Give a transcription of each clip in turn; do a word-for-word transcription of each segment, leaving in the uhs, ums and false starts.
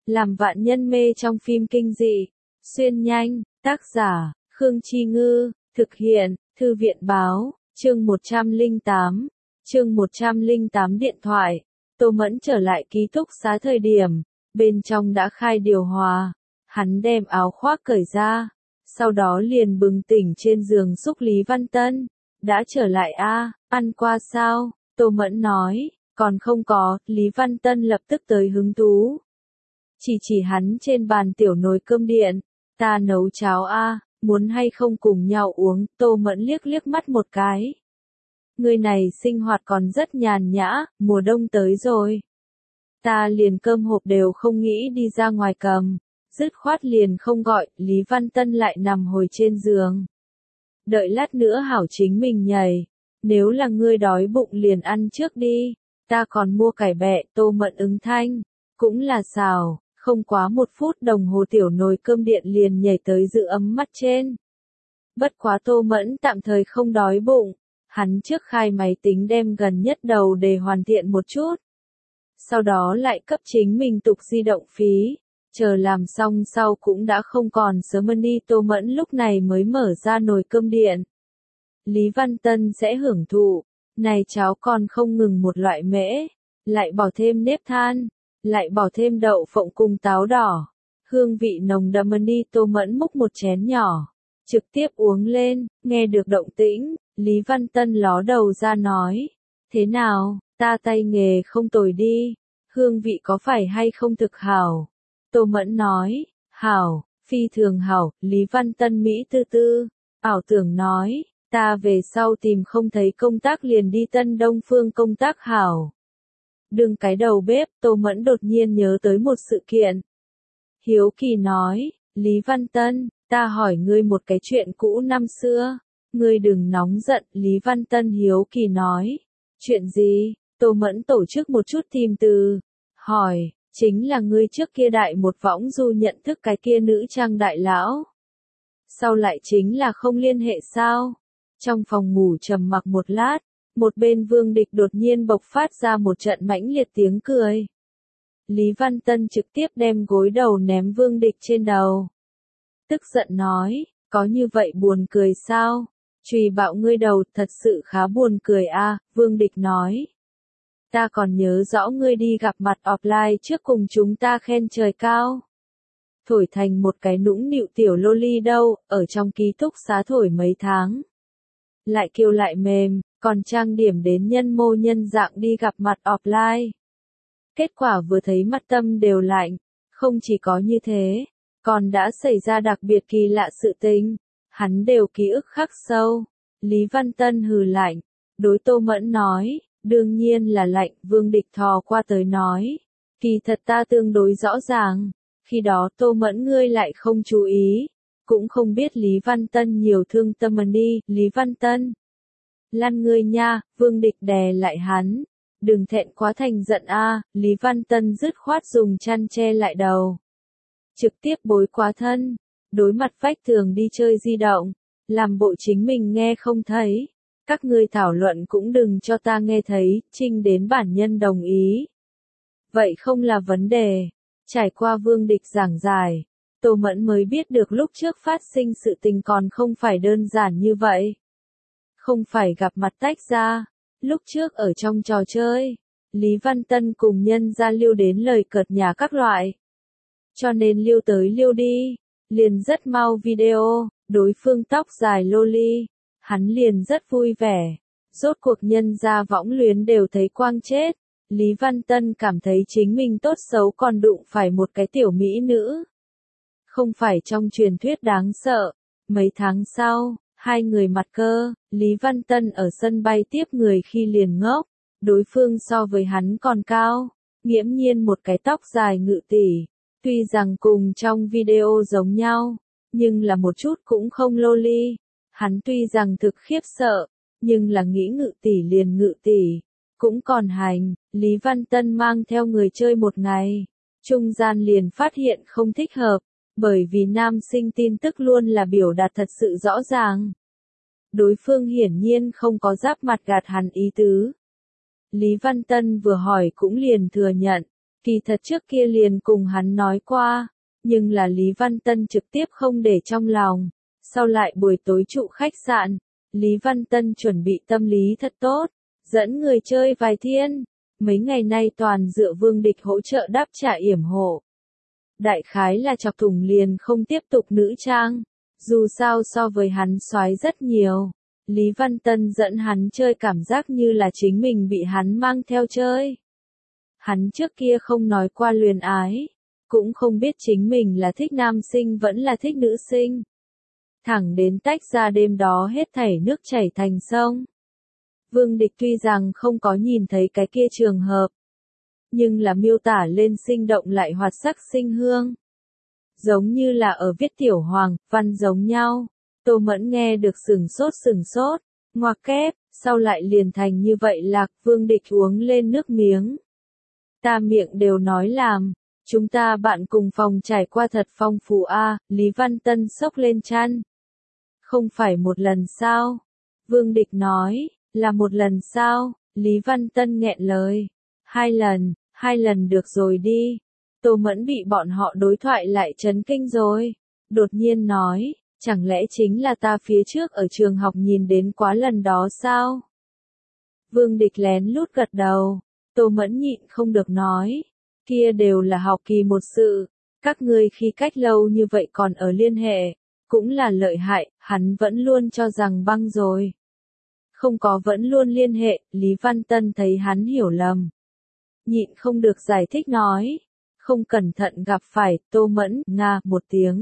làm vạn nhân mê trong phim kinh dị. Xuyên nhanh, tác giả, Khương Chi Ngư, thực hiện, Thư viện Báo, chương một trăm lẻ tám, chương một trăm lẻ tám điện thoại. Tô Mẫn trở lại ký túc xá thời điểm, bên trong đã khai điều hòa, hắn đem áo khoác cởi ra, sau đó liền bừng tỉnh trên giường xúc Lý Văn Tân. Đã trở lại a, ăn qua sao? Tô Mẫn nói, còn không có, Lý Văn Tân lập tức tới hứng thú. Chỉ chỉ hắn trên bàn tiểu nồi cơm điện, ta nấu cháo a, muốn hay không cùng nhau uống? Tô Mẫn liếc liếc mắt một cái. Người này sinh hoạt còn rất nhàn nhã, mùa đông tới rồi. Ta liền cơm hộp đều không nghĩ đi ra ngoài cầm, dứt khoát liền không gọi. Lý Văn Tân lại nằm hồi trên giường. Đợi lát nữa hảo chính mình nhảy, nếu là ngươi đói bụng liền ăn trước đi, ta còn mua cải bẹ. Tô Mẫn ứng thanh, cũng là xào, không quá một phút đồng hồ tiểu nồi cơm điện liền nhảy tới giữ ấm mắt trên. Bất quá Tô Mẫn tạm thời không đói bụng, hắn trước khai máy tính đem gần nhất đầu để hoàn thiện một chút. Sau đó lại cấp chính mình tục di động phí. Chờ làm xong sau cũng đã không còn sớm đi. Tô Mẫn lúc này mới mở ra nồi cơm điện. Lý Văn Tân sẽ hưởng thụ, này cháo còn không ngừng một loại mễ, lại bỏ thêm nếp than, lại bỏ thêm đậu phộng cùng táo đỏ, hương vị nồng đậm đi. Tô Mẫn múc một chén nhỏ, trực tiếp uống lên. Nghe được động tĩnh, Lý Văn Tân ló đầu ra nói, thế nào, ta tay nghề không tồi đi, hương vị có phải hay không thực hảo? Tô Mẫn nói, hảo, phi thường hảo. Lý Văn Tân Mỹ tư tư, ảo tưởng nói, ta về sau tìm không thấy công tác liền đi Tân Đông Phương công tác hảo. Đừng cái đầu bếp. Tô Mẫn đột nhiên nhớ tới một sự kiện. Hiếu kỳ nói, Lý Văn Tân, ta hỏi ngươi một cái chuyện cũ năm xưa, ngươi đừng nóng giận. Lý Văn Tân hiếu kỳ nói, chuyện gì? Tô Mẫn tổ chức một chút tìm từ, hỏi, chính là ngươi trước kia đại một võng du nhận thức cái kia nữ trang đại lão. Sau lại chính là không liên hệ sao? Trong phòng ngủ trầm mặc một lát, một bên Vương Địch đột nhiên bộc phát ra một trận mãnh liệt tiếng cười. Lý Văn Tân trực tiếp đem gối đầu ném Vương Địch trên đầu. Tức giận nói, có như vậy buồn cười sao? Chùy bạo ngươi đầu, thật sự khá buồn cười a. Vương Địch nói. Ta còn nhớ rõ ngươi đi gặp mặt offline trước cùng chúng ta khen trời cao. Thổi thành một cái nũng nịu tiểu loli đâu, ở trong ký túc xá thổi mấy tháng. Lại kiêu lại mềm, còn trang điểm đến nhân mô nhân dạng đi gặp mặt offline. Kết quả vừa thấy mặt tâm đều lạnh, không chỉ có như thế, còn đã xảy ra đặc biệt kỳ lạ sự tình, hắn đều ký ức khắc sâu. Lý Văn Tân hừ lạnh, đối Tô Mẫn nói, đương nhiên là lạnh. Vương Địch thò qua tới nói, kỳ thật ta tương đối rõ ràng, khi đó Tô Mẫn ngươi lại không chú ý, cũng không biết Lý Văn Tân nhiều thương tâm đi. Lý Văn Tân, lăn ngươi nha. Vương Địch đè lại hắn, đừng thẹn quá thành giận a. Lý Văn Tân dứt khoát dùng chăn che lại đầu, trực tiếp bối quá thân, đối mặt vách tường đi chơi di động, làm bộ chính mình nghe không thấy. Các ngươi thảo luận cũng đừng cho ta nghe thấy, trinh đến bản nhân đồng ý. Vậy không là vấn đề. Trải qua Vương Địch giảng giải, Tô Mẫn mới biết được lúc trước phát sinh sự tình còn không phải đơn giản như vậy. Không phải gặp mặt tách ra. Lúc trước ở trong trò chơi, Lý Văn Tân cùng nhân gia liêu đến lời cợt nhả các loại. Cho nên liêu tới liêu đi, liền rất mau video, đối phương tóc dài loli. Hắn liền rất vui vẻ. Rốt cuộc nhân gia võng luyến đều thấy quang chết. Lý Văn Tân cảm thấy chính mình tốt xấu còn đụng phải một cái tiểu mỹ nữ. Không phải trong truyền thuyết đáng sợ. Mấy tháng sau, hai người mặt cơ, Lý Văn Tân ở sân bay tiếp người khi liền ngốc. Đối phương so với hắn còn cao, nghiễm nhiên một cái tóc dài ngự tỷ. Tuy rằng cùng trong video giống nhau, nhưng là một chút cũng không loli. Hắn tuy rằng thực khiếp sợ, nhưng là nghĩ ngự tỷ liền ngự tỷ, cũng còn hành. Lý Văn Tân mang theo người chơi một ngày, trung gian liền phát hiện không thích hợp, bởi vì nam sinh tin tức luôn là biểu đạt thật sự rõ ràng. Đối phương hiển nhiên không có giáp mặt gạt hắn ý tứ. Lý Văn Tân vừa hỏi cũng liền thừa nhận, Kỳ thật trước kia liền cùng hắn nói qua, nhưng là Lý Văn Tân trực tiếp không để trong lòng. Sau lại buổi tối trụ khách sạn, Lý Văn Tân chuẩn bị tâm lý thật tốt, dẫn người chơi vài thiên. Mấy ngày nay toàn dựa Vương Địch hỗ trợ đáp trả yểm hộ. Đại khái là chọc thủng liền không tiếp tục nữ trang. Dù sao so với hắn soái rất nhiều. Lý Văn Tân dẫn hắn chơi cảm giác như là chính mình bị hắn mang theo chơi. Hắn trước kia không nói qua luyến ái. Cũng không biết chính mình là thích nam sinh vẫn là thích nữ sinh. Thẳng đến tách ra đêm đó hết thảy nước chảy thành sông. Vương Địch tuy rằng không có nhìn thấy cái kia trường hợp. Nhưng là miêu tả lên sinh động lại hoạt sắc sinh hương. Giống như là ở viết tiểu hoàng, văn giống nhau. Tô Mẫn nghe được sừng sốt sừng sốt, ngoặc kép, sau lại liền thành như vậy lạc. Vương Địch uống lên nước miếng. Ta miệng đều nói làm, chúng ta bạn cùng phòng trải qua thật phong phú a. Lý Văn Tân xốc lên chăn. Không phải một lần sao? Vương Địch nói, là một lần sao? Lý Văn Tân nghẹn lời. Hai lần, hai lần được rồi đi. Tô Mẫn bị bọn họ đối thoại lại chấn kinh rồi. Đột nhiên nói, chẳng lẽ chính là ta phía trước ở trường học nhìn đến quá lần đó sao? Vương Địch lén lút gật đầu. Tô Mẫn nhịn không được nói. Kia đều là học kỳ một sự. Các ngươi khi cách lâu như vậy còn ở liên hệ. Cũng là lợi hại, hắn vẫn luôn cho rằng băng rồi. Không có vẫn luôn liên hệ, Lý Văn Tân thấy hắn hiểu lầm. Nhịn không được giải thích nói. Không cẩn thận gặp phải, Tô Mẫn, nga, một tiếng.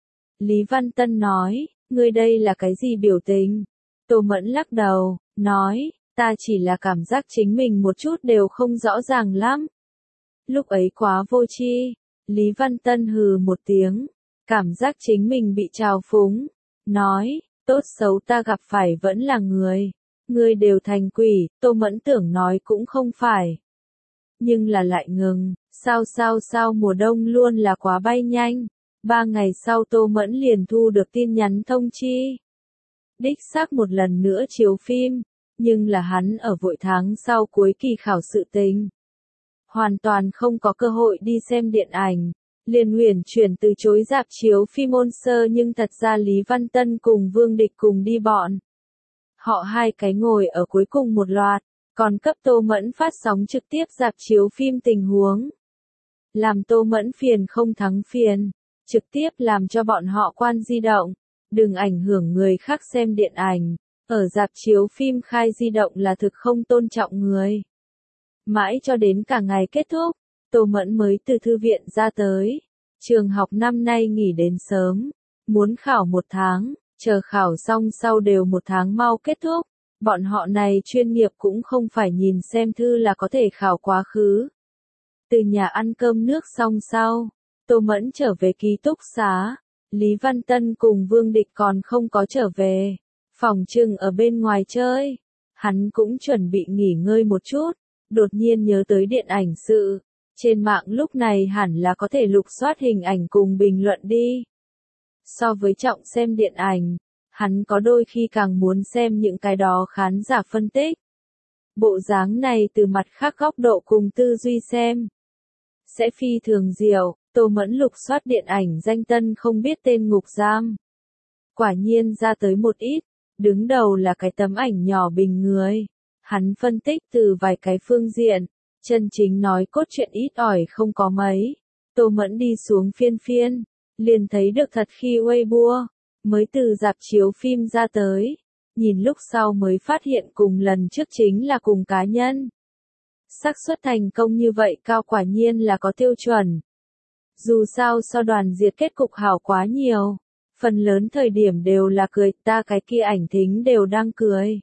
Lý Văn Tân nói, ngươi đây là cái gì biểu tình? Tô Mẫn lắc đầu, nói, ta chỉ là cảm giác chính mình một chút đều không rõ ràng lắm. Lúc ấy quá vô tri. Lý Văn Tân hừ một tiếng, cảm giác chính mình bị trào phúng. Nói, tốt xấu ta gặp phải vẫn là người. Ngươi đều thành quỷ, Tô Mẫn tưởng nói cũng không phải. Nhưng là lại ngừng, sao sao sao mùa đông luôn là quá bay nhanh. Ba ngày sau Tô Mẫn liền thu được tin nhắn thông chi. Đích xác một lần nữa chiếu phim, nhưng là hắn ở vội tháng sau cuối kỳ khảo sự tình. Hoàn toàn không có cơ hội đi xem điện ảnh. Liền huyền chuyển từ chối rạp chiếu phim ôn sơ nhưng thật ra Lý Văn Tân cùng Vương Địch cùng đi bọn. Họ hai cái ngồi ở cuối cùng một loạt, còn cấp Tô Mẫn phát sóng trực tiếp rạp chiếu phim tình huống. Làm Tô Mẫn phiền không thắng phiền, trực tiếp làm cho bọn họ quan di động, đừng ảnh hưởng người khác xem điện ảnh. Ở rạp chiếu phim khai di động là thực không tôn trọng người. Mãi cho đến cả ngày kết thúc, Tô Mẫn mới từ thư viện ra tới. Trường học năm nay nghỉ đến sớm, muốn khảo một tháng, chờ khảo xong sau đều một tháng mau kết thúc. Bọn họ này chuyên nghiệp cũng không phải nhìn xem thư là có thể khảo quá khứ. Từ nhà ăn cơm nước xong sau, Tô Mẫn trở về ký túc xá. Lý Văn Tân cùng Vương Địch còn không có trở về. Phòng trừng ở bên ngoài chơi. Hắn cũng chuẩn bị nghỉ ngơi một chút. Đột nhiên nhớ tới điện ảnh sự. Trên mạng lúc này hẳn là có thể lục soát hình ảnh cùng bình luận đi. So với trọng xem điện ảnh, hắn có đôi khi càng muốn xem những cái đó khán giả phân tích. Bộ dáng này từ mặt khác góc độ cùng tư duy xem. Sẽ phi thường diệu, Tô Mẫn lục soát điện ảnh danh tân không biết tên ngục giam. Quả nhiên ra tới một ít, đứng đầu là cái tấm ảnh nhỏ bình người. Hắn phân tích từ vài cái phương diện, chân chính nói cốt truyện ít ỏi không có mấy. Tô Mẫn đi xuống phiên phiên, liền thấy được thật khi Weibo, mới từ rạp chiếu phim ra tới. Nhìn lúc sau mới phát hiện cùng lần trước chính là cùng cá nhân. Xác suất thành công như vậy cao quả nhiên là có tiêu chuẩn. Dù sao so đoàn diệt kết cục hảo quá nhiều. Phần lớn thời điểm đều là cười, ta cái kia ảnh thính đều đang cười.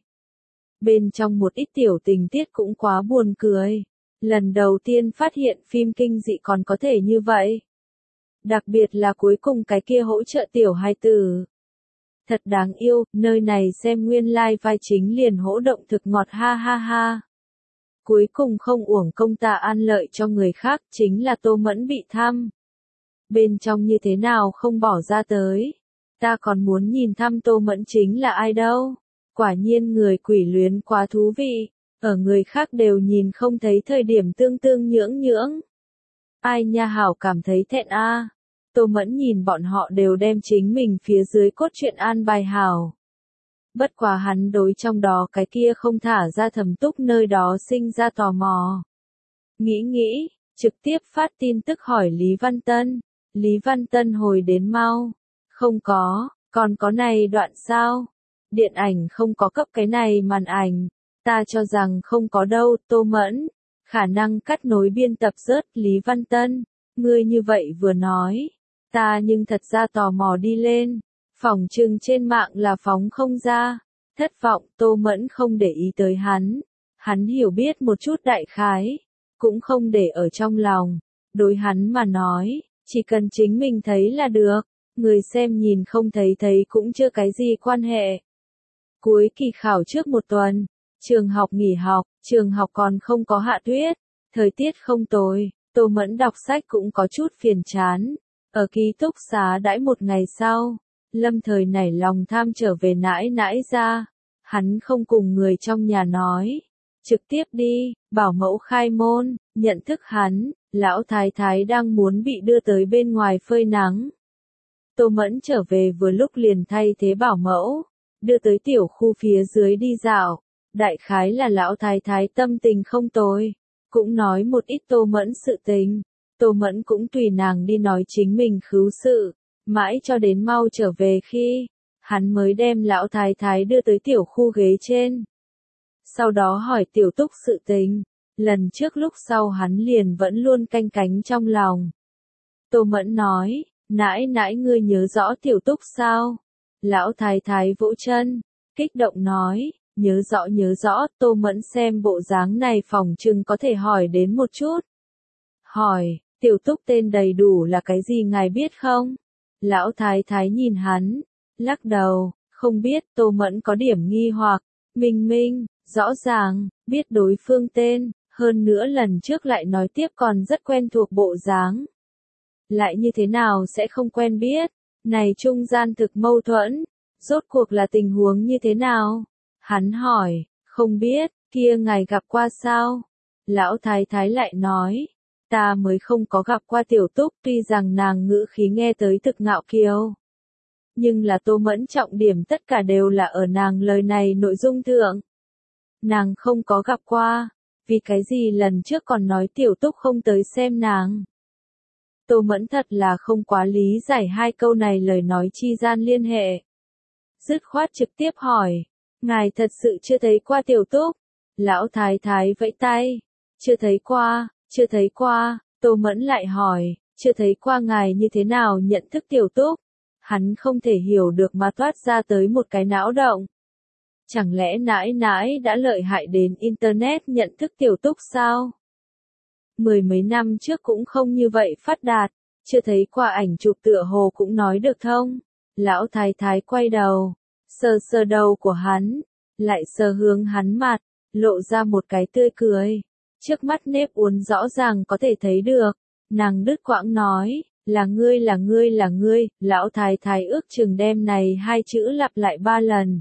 Bên trong một ít tiểu tình tiết cũng quá buồn cười. Lần đầu tiên phát hiện phim kinh dị còn có thể như vậy. Đặc biệt là cuối cùng cái kia hỗ trợ tiểu hài tử. Thật đáng yêu, nơi này xem nguyên lai like vai chính liền hỗ động thực ngọt ha ha ha. Cuối cùng không uổng công ta an lợi cho người khác, chính là Tô Mẫn bị thăm. Bên trong như thế nào không bỏ ra tới. Ta còn muốn nhìn thăm Tô Mẫn chính là ai đâu. Quả nhiên người quỷ luyến quá thú vị. Ở người khác đều nhìn không thấy thời điểm tương tương nhưỡng nhưỡng. Ai nha Hảo cảm thấy thẹn a. Tô Mẫn nhìn bọn họ đều đem chính mình phía dưới cốt truyện an bài hảo. Bất quá hắn đối trong đó cái kia không thả ra Thẩm Túc nơi đó sinh ra tò mò. Nghĩ nghĩ, trực tiếp phát tin tức hỏi Lý Văn Tân. Lý Văn Tân hồi đến mau. Không có, còn có này đoạn sao? Điện ảnh không có cấp cái này màn ảnh. Ta cho rằng không có đâu, Tô Mẫn. Khả năng cắt nối biên tập rớt Lý Văn Tân. Ngươi như vậy vừa nói. Ta nhưng thật ra tò mò đi lên. Phỏng chừng trên mạng là phóng không ra. Thất vọng, Tô Mẫn không để ý tới hắn. Hắn hiểu biết một chút đại khái. Cũng không để ở trong lòng. Đối hắn mà nói, chỉ cần chính mình thấy là được. Người xem nhìn không thấy thấy cũng chưa cái gì quan hệ. Cuối kỳ khảo trước một tuần, trường học nghỉ học, trường học còn không có hạ tuyết. Thời tiết không tồi, Tô Mẫn đọc sách cũng có chút phiền chán. Ở ký túc xá đãi một ngày sau, Lâm Thời nảy lòng tham trở về nãi nãi ra. Hắn không cùng người trong nhà nói. Trực tiếp đi, bảo mẫu khai môn, nhận thức hắn, lão thái thái đang muốn bị đưa tới bên ngoài phơi nắng. Tô Mẫn trở về vừa lúc liền thay thế bảo mẫu, đưa tới tiểu khu phía dưới đi dạo. Đại khái là lão thái thái tâm tình không tồi, cũng nói một ít Tô Mẫn sự tình. Tô Mẫn cũng tùy nàng đi nói chính mình khứu sự, mãi cho đến mau trở về khi, hắn mới đem lão thái thái đưa tới tiểu khu ghế trên. Sau đó hỏi tiểu túc sự tình, lần trước lúc sau hắn liền vẫn luôn canh cánh trong lòng. Tô Mẫn nói, nãi nãi ngươi nhớ rõ tiểu túc sao? Lão thái thái vỗ chân, kích động nói, nhớ rõ nhớ rõ, Tô Mẫn xem bộ dáng này phòng chừng có thể hỏi đến một chút. Hỏi, tiểu túc tên đầy đủ là cái gì ngài biết không? Lão thái thái nhìn hắn, lắc đầu, không biết. Tô Mẫn có điểm nghi hoặc, Minh Minh, rõ ràng, biết đối phương tên, hơn nữa lần trước lại nói tiếp còn rất quen thuộc bộ dáng. Lại như thế nào sẽ không quen biết, này trung gian thực mâu thuẫn, rốt cuộc là tình huống như thế nào? Hắn hỏi, không biết, kia ngài gặp qua sao? Lão thái thái lại nói, ta mới không có gặp qua tiểu túc, tuy rằng nàng ngữ khí nghe tới thực ngạo kiều. Nhưng là Tô Mẫn trọng điểm tất cả đều là ở nàng lời này nội dung thượng. Nàng không có gặp qua, vì cái gì lần trước còn nói tiểu túc không tới xem nàng. Tô Mẫn thật là không quá lý giải hai câu này lời nói chi gian liên hệ. Dứt khoát trực tiếp hỏi, ngài thật sự chưa thấy qua tiểu túc? Lão thái thái vẫy tay, chưa thấy qua, chưa thấy qua. Tô Mẫn lại hỏi, chưa thấy qua ngài như thế nào nhận thức tiểu túc? Hắn không thể hiểu được mà toát ra tới một cái não động. Chẳng lẽ nãi nãi đã lợi hại đến Internet nhận thức tiểu túc sao? Mười mấy năm trước cũng không như vậy phát đạt, chưa thấy qua ảnh chụp tựa hồ cũng nói được thông. Lão thái thái quay đầu, sờ sờ đầu của hắn, lại sờ hướng hắn mặt, lộ ra một cái tươi cười. Trước mắt nếp uốn rõ ràng có thể thấy được, nàng đứt quãng nói, là ngươi là ngươi là ngươi, lão thái thái ước chừng đem này hai chữ lặp lại ba lần.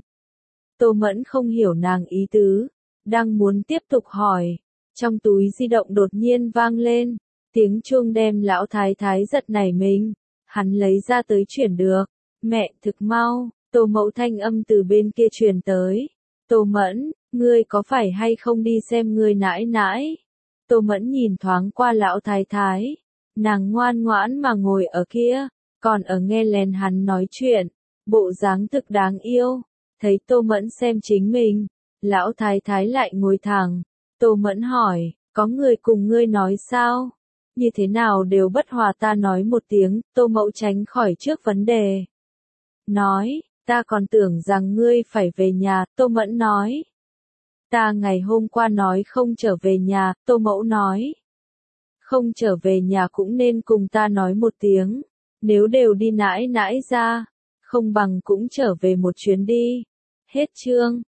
Tô Mẫn không hiểu nàng ý tứ, đang muốn tiếp tục hỏi, trong túi di động đột nhiên vang lên, tiếng chuông đem lão thái thái giật nảy mình, hắn lấy ra tới chuyển được, mẹ thực mau, Tô Mẫu thanh âm từ bên kia truyền tới, Tô Mẫn, ngươi có phải hay không đi xem ngươi nãi nãi? Tô Mẫn nhìn thoáng qua lão thái thái, nàng ngoan ngoãn mà ngồi ở kia, còn ở nghe lén hắn nói chuyện, bộ dáng thực đáng yêu. Thấy Tô Mẫn xem chính mình, lão thái thái lại ngồi thẳng. Tô Mẫn hỏi, có người cùng ngươi nói sao? Như thế nào đều bất hòa ta nói một tiếng. Tô Mẫu tránh khỏi trước vấn đề. Nói, ta còn tưởng rằng ngươi phải về nhà. Tô Mẫn nói, ta ngày hôm qua nói không trở về nhà. Tô Mẫu nói, không trở về nhà cũng nên cùng ta nói một tiếng. Nếu đều đi nãi nãi ra, không bằng cũng trở về một chuyến đi. Hết chương.